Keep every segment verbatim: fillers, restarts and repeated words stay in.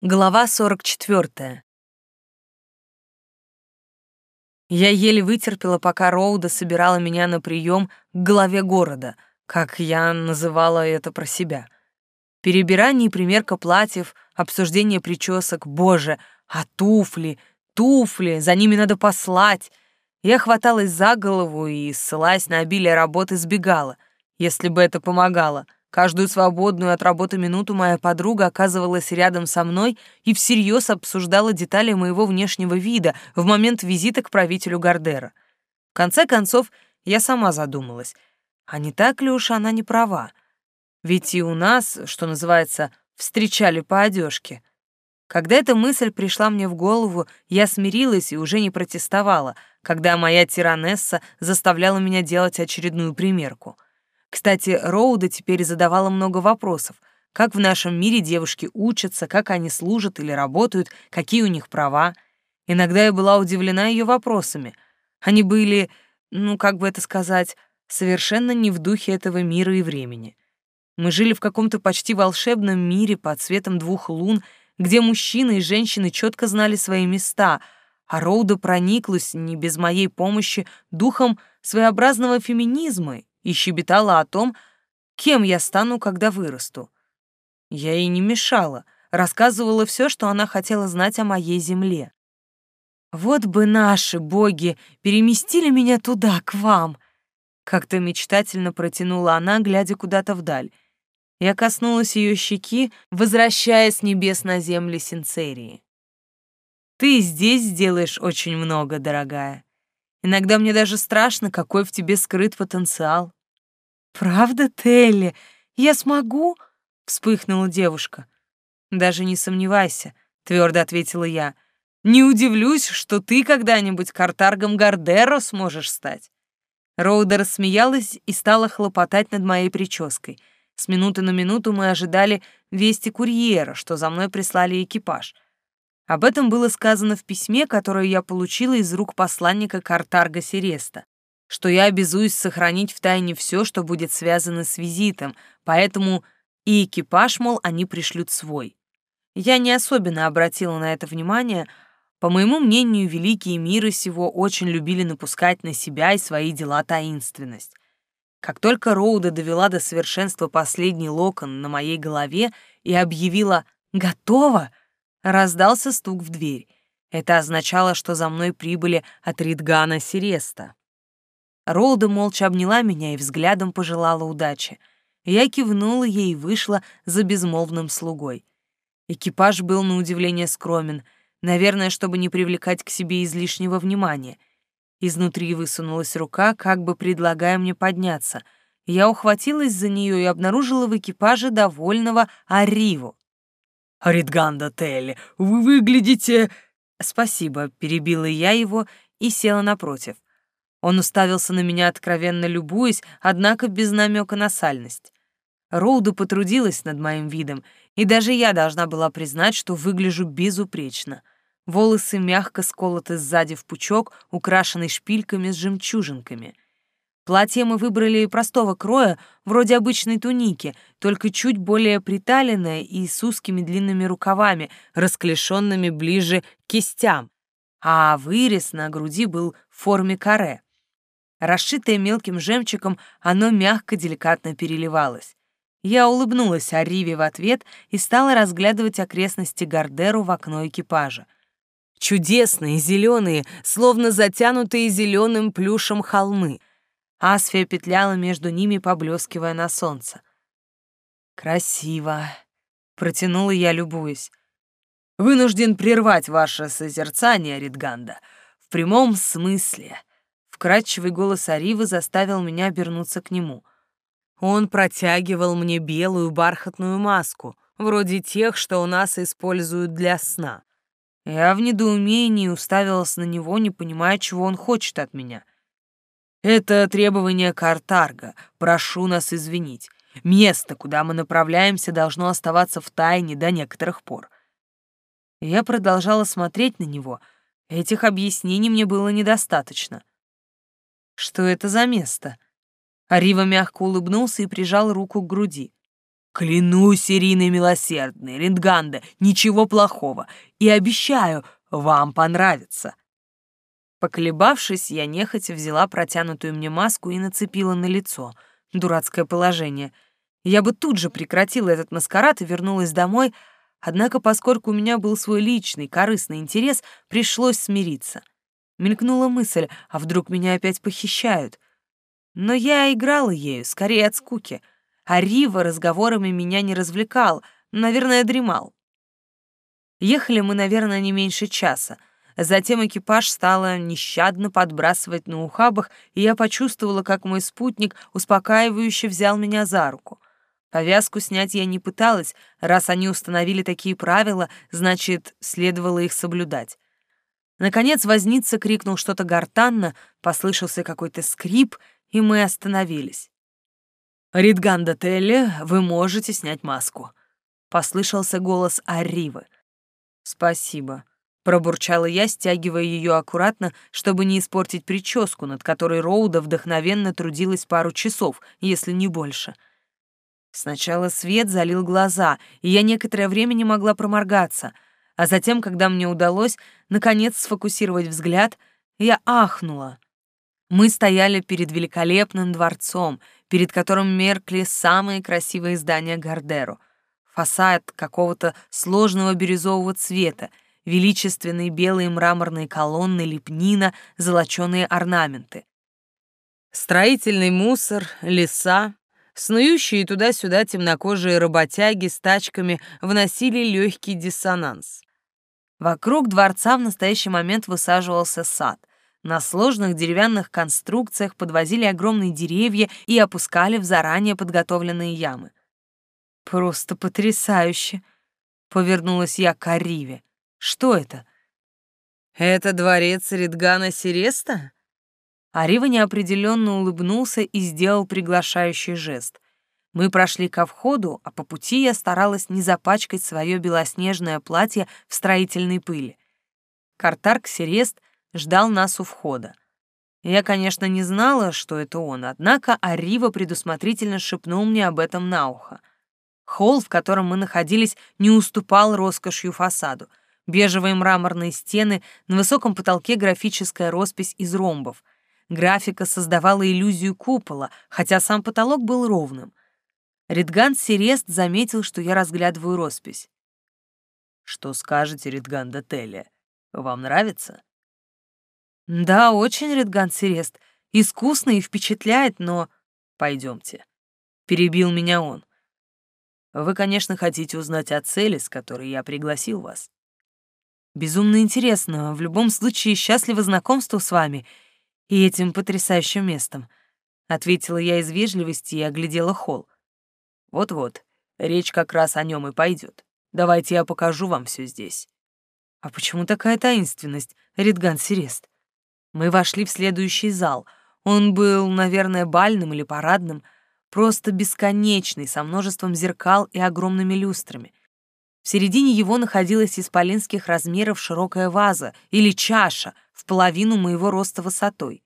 Глава сорок четвёртая. Я еле вытерпела, пока Роуда собирала меня на прием к главе города, как я называла это про себя. Перебирание и примерка платьев, обсуждение причесок, боже, а туфли, туфли, за ними надо послать. Я хваталась за голову и, ссылаясь на обилие работы, сбегала, если бы это помогало. Каждую свободную от работы минуту моя подруга оказывалась рядом со мной и всерьез обсуждала детали моего внешнего вида в момент визита к правителю Гардера. В конце концов, я сама задумалась, а не так ли уж она не права? Ведь и у нас, что называется, встречали по одежке. Когда эта мысль пришла мне в голову, я смирилась и уже не протестовала, когда моя тиранесса заставляла меня делать очередную примерку. Кстати, Роуда теперь задавала много вопросов. Как в нашем мире девушки учатся, как они служат или работают, какие у них права. Иногда я была удивлена ее вопросами. Они были, ну, как бы это сказать, совершенно не в духе этого мира и времени. Мы жили в каком-то почти волшебном мире под светом двух лун, где мужчины и женщины четко знали свои места, а Роуда прониклась, не без моей помощи, духом своеобразного феминизма и щебетала о том, кем я стану, когда вырасту. Я ей не мешала, рассказывала все, что она хотела знать о моей земле. «Вот бы наши боги переместили меня туда, к вам!» Как-то мечтательно протянула она, глядя куда-то вдаль. Я коснулась ее щеки, возвращая с небес на земли Синцерии. «Ты и здесь сделаешь очень много, дорогая. Иногда мне даже страшно, какой в тебе скрыт потенциал». «Правда, Телли? Я смогу?» — вспыхнула девушка. «Даже не сомневайся», — твердо ответила я. «Не удивлюсь, что ты когда-нибудь картаргом Гардеро сможешь стать». Роуда рассмеялась и стала хлопотать над моей прической. С минуты на минуту мы ожидали вести курьера, что за мной прислали экипаж. Об этом было сказано в письме, которое я получила из рук посланника Картарга Сереста, что я обязуюсь сохранить в тайне все, что будет связано с визитом, поэтому и экипаж, мол, они пришлют свой. Я не особенно обратила на это внимание. По моему мнению, великие миры сего очень любили напускать на себя и свои дела таинственность. Как только Роуда довела до совершенства последний локон на моей голове и объявила «Готово!», раздался стук в дверь. Это означало, что за мной прибыли от Ридгана Сереста. Роуда молча обняла меня и взглядом пожелала удачи. Я кивнула ей и вышла за безмолвным слугой. Экипаж был на удивление скромен, наверное, чтобы не привлекать к себе излишнего внимания. Изнутри высунулась рука, как бы предлагая мне подняться. Я ухватилась за нее и обнаружила в экипаже довольного Арриву. «Ридганда Телли, вы выглядите...» «Спасибо», — перебила я его и села напротив. Он уставился на меня, откровенно любуясь, однако без намека на сальность. Роуда потрудилась над моим видом, и даже я должна была признать, что выгляжу безупречно. Волосы мягко сколоты сзади в пучок, украшенный шпильками с жемчужинками. Платье мы выбрали простого кроя, вроде обычной туники, только чуть более приталенное и с узкими длинными рукавами, расклешенными ближе к кистям, а вырез на груди был в форме каре. Расшитое мелким жемчугом, оно мягко, деликатно переливалось. Я улыбнулась Арриве в ответ и стала разглядывать окрестности Гардеру в окно экипажа. Чудесные, зеленые, словно затянутые зеленым плюшем холмы. Асфия петляла между ними, поблескивая на солнце. «Красиво», — протянула я, любуясь. «Вынужден прервать ваше созерцание, Ридганда, в прямом смысле». Вкрадчивый голос Арривы заставил меня обернуться к нему. Он протягивал мне белую бархатную маску, вроде тех, что у нас используют для сна. Я в недоумении уставилась на него, не понимая, чего он хочет от меня. «Это требование Картарга. Прошу нас извинить. Место, куда мы направляемся, должно оставаться в тайне до некоторых пор». Я продолжала смотреть на него. Этих объяснений мне было недостаточно. «Что это за место?» Аррива мягко улыбнулся и прижал руку к груди. Клянусь Ириной Милосердной, Ринганда, ничего плохого, и обещаю, вам понравится. Поколебавшись, я нехотя взяла протянутую мне маску и нацепила на лицо. Дурацкое положение. Я бы тут же прекратила этот маскарад и вернулась домой, однако, поскольку у меня был свой личный, корыстный интерес, пришлось смириться. Мелькнула мысль, а вдруг меня опять похищают? Но я играла ею, скорее от скуки, а Рива разговорами меня не развлекал, наверное, дремал. Ехали мы, наверное, не меньше часа. Затем экипаж стало нещадно подбрасывать на ухабах, и я почувствовала, как мой спутник успокаивающе взял меня за руку. Повязку снять я не пыталась, раз они установили такие правила, значит, следовало их соблюдать. Наконец возница крикнул что-то гортанно, послышался какой-то скрип, и мы остановились. «Ридганда Телли, вы можете снять маску», — послышался голос Арривы. «Спасибо», — пробурчала я, стягивая ее аккуратно, чтобы не испортить прическу, над которой Роуда вдохновенно трудилась пару часов, если не больше. Сначала свет залил глаза, и я некоторое время не могла проморгаться, а затем, когда мне удалось, наконец, сфокусировать взгляд, я ахнула. Мы стояли перед великолепным дворцом, перед которым меркли самые красивые здания Гардеро. Фасад какого-то сложного бирюзового цвета, величественные белые мраморные колонны, лепнина, золоченые орнаменты. Строительный мусор, леса, снующие туда-сюда темнокожие работяги с тачками вносили легкий диссонанс. Вокруг дворца в настоящий момент высаживался сад. На сложных деревянных конструкциях подвозили огромные деревья и опускали в заранее подготовленные ямы. «Просто потрясающе!» — повернулась я к Арриве. «Что это?» «Это дворец Ридгана Сереста?» Аррива неопределенно улыбнулся и сделал приглашающий жест. Мы прошли ко входу, а по пути я старалась не запачкать свое белоснежное платье в строительной пыли. Картарк Серест ждал нас у входа. Я, конечно, не знала, что это он, однако Аррива предусмотрительно шепнул мне об этом на ухо. Холл, в котором мы находились, не уступал роскошью фасаду. Бежевые мраморные стены, на высоком потолке графическая роспись из ромбов. Графика создавала иллюзию купола, хотя сам потолок был ровным. Ридган Серест заметил, что я разглядываю роспись. «Что скажете, Ридганда Телли? Вам нравится?» «Да, очень, Ридган Серест. Искусно и впечатляет, но...» «Пойдемте», — перебил меня он. «Вы, конечно, хотите узнать о цели, с которой я пригласил вас». «Безумно интересно. В любом случае, счастливо знакомству с вами и этим потрясающим местом», — ответила я из вежливости и оглядела холл. «Вот-вот, речь как раз о нем и пойдет. Давайте я покажу вам все здесь». «А почему такая таинственность, Ридган Серест?» Мы вошли в следующий зал. Он был, наверное, бальным или парадным, просто бесконечный, со множеством зеркал и огромными люстрами. В середине его находилась исполинских размеров широкая ваза или чаша в половину моего роста высотой.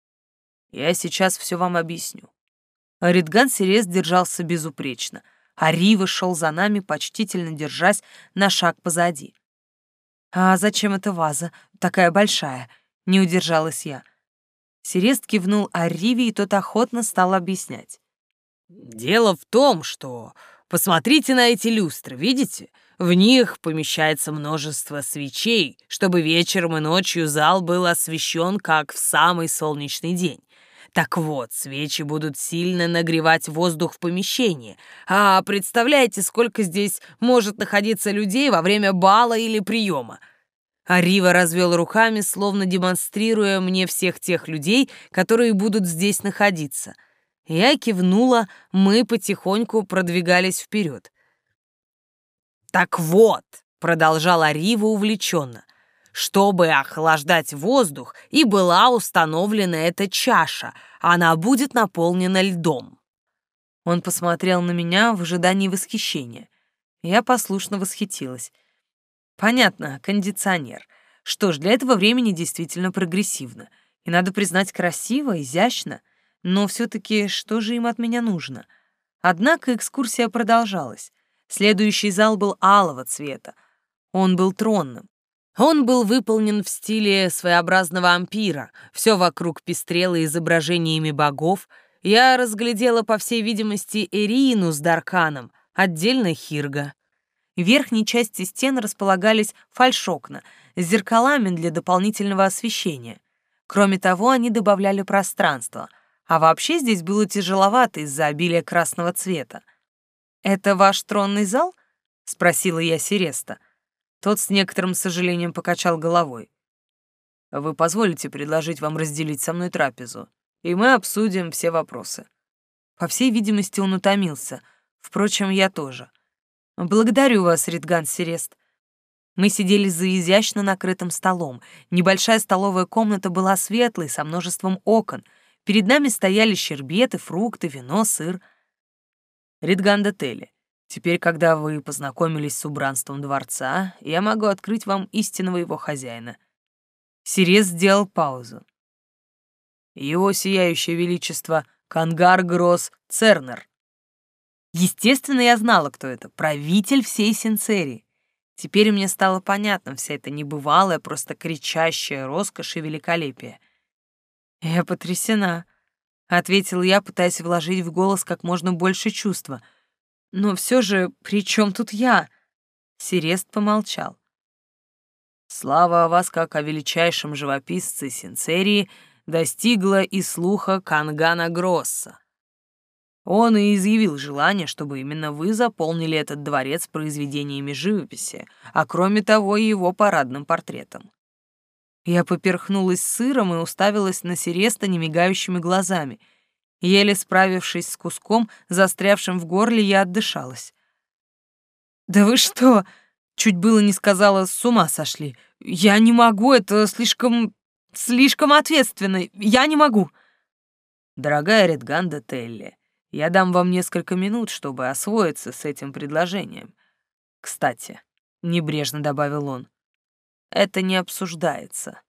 Я сейчас все вам объясню. Ридган Серест держался безупречно, а Рива шел за нами, почтительно держась на шаг позади. «А зачем эта ваза, такая большая?» — не удержалась я. Серест кивнул Арриве, и тот охотно стал объяснять. «Дело в том, что... Посмотрите на эти люстры, видите? В них помещается множество свечей, чтобы вечером и ночью зал был освещен, как в самый солнечный день. Так вот, свечи будут сильно нагревать воздух в помещении. А представляете, сколько здесь может находиться людей во время бала или приема?» Аррива развел руками, словно демонстрируя мне всех тех людей, которые будут здесь находиться. Я кивнула, мы потихоньку продвигались вперед. «Так вот», — продолжал Аррива увлеченно, «чтобы охлаждать воздух, и была установлена эта чаша, она будет наполнена льдом». Он посмотрел на меня в ожидании восхищения. Я послушно восхитилась. Понятно, кондиционер. Что ж, для этого времени действительно прогрессивно. И, надо признать, красиво, изящно. Но все-таки что же им от меня нужно? Однако экскурсия продолжалась. Следующий зал был алого цвета. Он был тронным. Он был выполнен в стиле своеобразного ампира. Все вокруг пестрело изображениями богов. Я разглядела, по всей видимости, Эрину с Дарканом, отдельно Хирга. В верхней части стен располагались фальшокна с зеркалами для дополнительного освещения. Кроме того, они добавляли пространство, а вообще здесь было тяжеловато из-за обилия красного цвета. «Это ваш тронный зал?» — спросила я Сереста. Тот с некоторым сожалением покачал головой. «Вы позволите предложить вам разделить со мной трапезу, и мы обсудим все вопросы». По всей видимости, он утомился. Впрочем, я тоже. «Благодарю вас, Ридган Серест». Мы сидели за изящно накрытым столом. Небольшая столовая комната была светлой, со множеством окон. Перед нами стояли щербеты, фрукты, вино, сыр. «Ридган де Телли, теперь, когда вы познакомились с убранством дворца, я могу открыть вам истинного его хозяина». Сирес сделал паузу. «Его сияющее величество Кангар Гросс Цернер». Естественно, я знала, кто это. Правитель всей Синцерии. Теперь мне стало понятно вся эта небывалая, просто кричащая роскошь и великолепие. «Я потрясена», — ответила я, пытаясь вложить в голос как можно больше чувства. «Но все же, при чем тут я?» Серест помолчал. «Слава о вас, как о величайшем живописце Синцерии, достигла и слуха Кангана Гросса. Он и изъявил желание, чтобы именно вы заполнили этот дворец произведениями живописи, а кроме того и его парадным портретом». Я поперхнулась сыром и уставилась на Сереста немигающими глазами. Еле справившись с куском, застрявшим в горле, я отдышалась. «Да вы что?» — чуть было не сказала, с ума сошли. «Я не могу, это слишком... слишком ответственно. Я не могу». «Дорогая Ридган де Телли, я дам вам несколько минут, чтобы освоиться с этим предложением. Кстати, — небрежно добавил он, — это не обсуждается».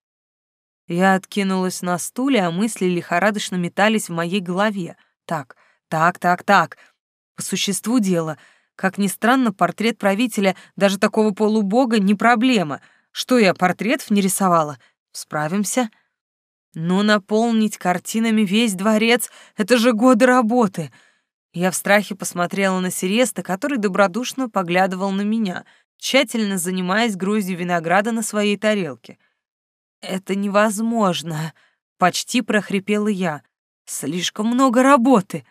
Я откинулась на стуле, а мысли лихорадочно метались в моей голове. Так, так, так, так. По существу дела. Как ни странно, портрет правителя, даже такого полубога, не проблема. Что я, портретов не рисовала? Справимся. Но наполнить картинами весь дворец — это же годы работы. Я в страхе посмотрела на Сереста, который добродушно поглядывал на меня, тщательно занимаясь гроздью винограда на своей тарелке. «Это невозможно», — почти прохрипела я. «Слишком много работы».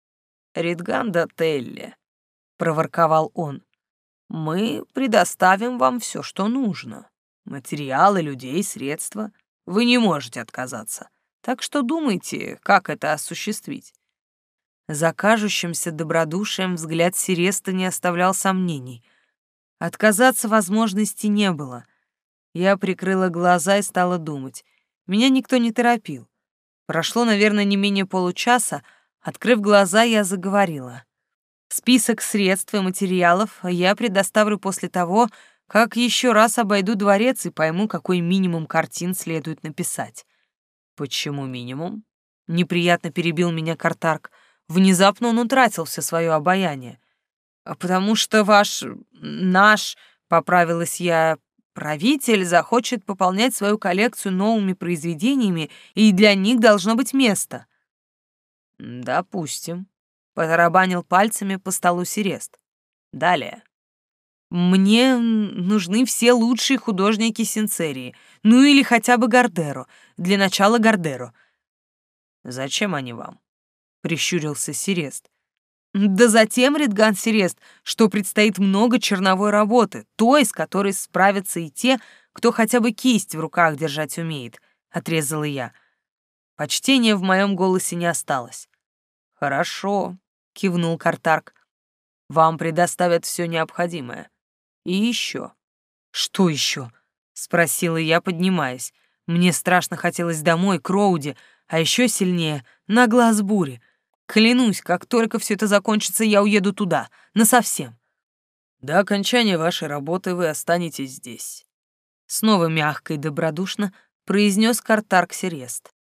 «Ридган де Телли», — проворковал он, — «мы предоставим вам все, что нужно. Материалы, людей, средства. Вы не можете отказаться. Так что думайте, как это осуществить». За кажущимся добродушием взгляд Сереста не оставлял сомнений. Отказаться возможности не было. Я прикрыла глаза и стала думать. Меня никто не торопил. Прошло, наверное, не менее получаса. Открыв глаза, я заговорила. Список средств и материалов я предоставлю после того, как еще раз обойду дворец и пойму, какой минимум картин следует написать. «Почему минимум?» — неприятно перебил меня Картарк. Внезапно он утратил все свое обаяние. «А потому что ваш... наш...» — поправилась я... «правитель захочет пополнять свою коллекцию новыми произведениями, и для них должно быть место». «Допустим», — потарабанил пальцами по столу Серест. «Далее». «Мне нужны все лучшие художники Синцерии, ну или хотя бы Гардеро, для начала Гардеро». «Зачем они вам?» — прищурился Серест. «Да затем, Ридган Серест, что предстоит много черновой работы, той, с которой справятся и те, кто хотя бы кисть в руках держать умеет», — отрезала я. Почтения в моем голосе не осталось. «Хорошо», — кивнул Картарк. «Вам предоставят все необходимое. И еще». «Что еще?» — спросила я, поднимаясь. Мне страшно хотелось домой, к Роуди, а еще сильнее — на глаз бури. Клянусь, как только все это закончится, я уеду туда, насовсем. До окончания вашей работы вы останетесь здесь. Снова мягко и добродушно произнес Картарк Серест.